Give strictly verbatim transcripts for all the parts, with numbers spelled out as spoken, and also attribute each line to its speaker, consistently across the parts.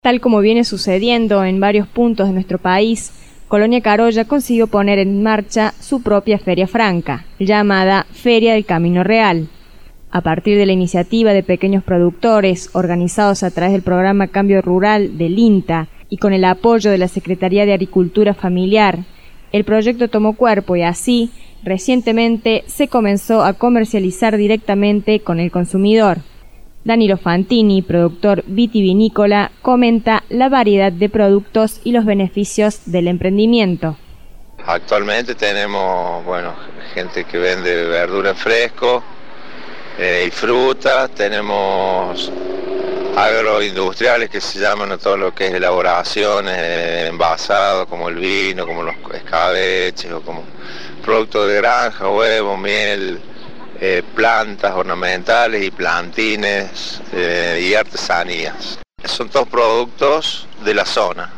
Speaker 1: Tal como viene sucediendo en varios puntos de nuestro país, Colonia Carolla consiguió poner en marcha su propia Feria Franca, llamada Feria del Camino Real. A partir de la iniciativa de pequeños productores organizados a través del programa Cambio Rural del INTA y con el apoyo de la Secretaría de Agricultura Familiar, el proyecto tomó cuerpo y así, recientemente, se comenzó a comercializar directamente con el consumidor. Danilo Fantini, productor vitivinícola, comenta la variedad de productos y los beneficios del emprendimiento.
Speaker 2: Actualmente tenemos, bueno, gente que vende verdura en fresco eh, y fruta, tenemos agroindustriales que se llaman a todo lo que es elaboraciones, eh, envasado, como el vino, como los escabeches, o como productos de granja, huevo, miel, Eh, plantas ornamentales y plantines eh, y artesanías. Son todos productos de la zona.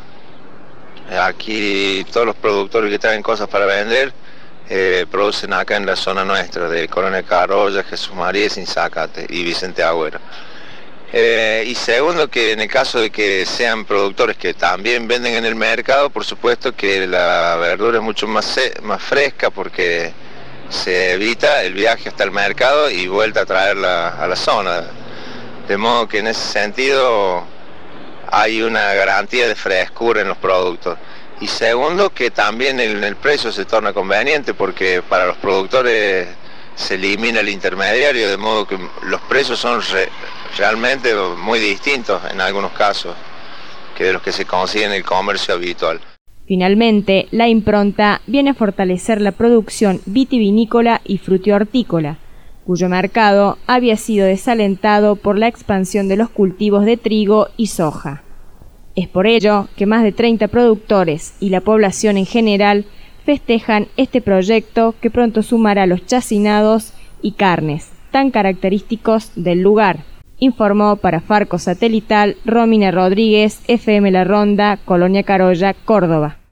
Speaker 2: Aquí todos los productores que traen cosas para vender eh, producen acá en la zona nuestra, de Colonia Carolla, Jesús María, Sinzácate y Vicente Agüero. Eh, y segundo, que en el caso de que sean productores que también venden en el mercado, por supuesto que la verdura es mucho más, más fresca, porque se evita el viaje hasta el mercado y vuelta a traerla a la zona. De modo que en ese sentido hay una garantía de frescura en los productos. Y segundo, que también el, el precio se torna conveniente, porque para los productores se elimina el intermediario, de modo que los precios son re, realmente muy distintos en algunos casos que de los que se consiguen en el comercio habitual.
Speaker 1: Finalmente, la impronta viene a fortalecer la producción vitivinícola y frutihortícola, cuyo mercado había sido desalentado por la expansión de los cultivos de trigo y soja. Es por ello que más de treinta productores y la población en general festejan este proyecto, que pronto sumará los chacinados y carnes tan característicos del lugar. Informó para Farco Satelital Romina Rodríguez, F M La Ronda, Colonia Carolla, Córdoba.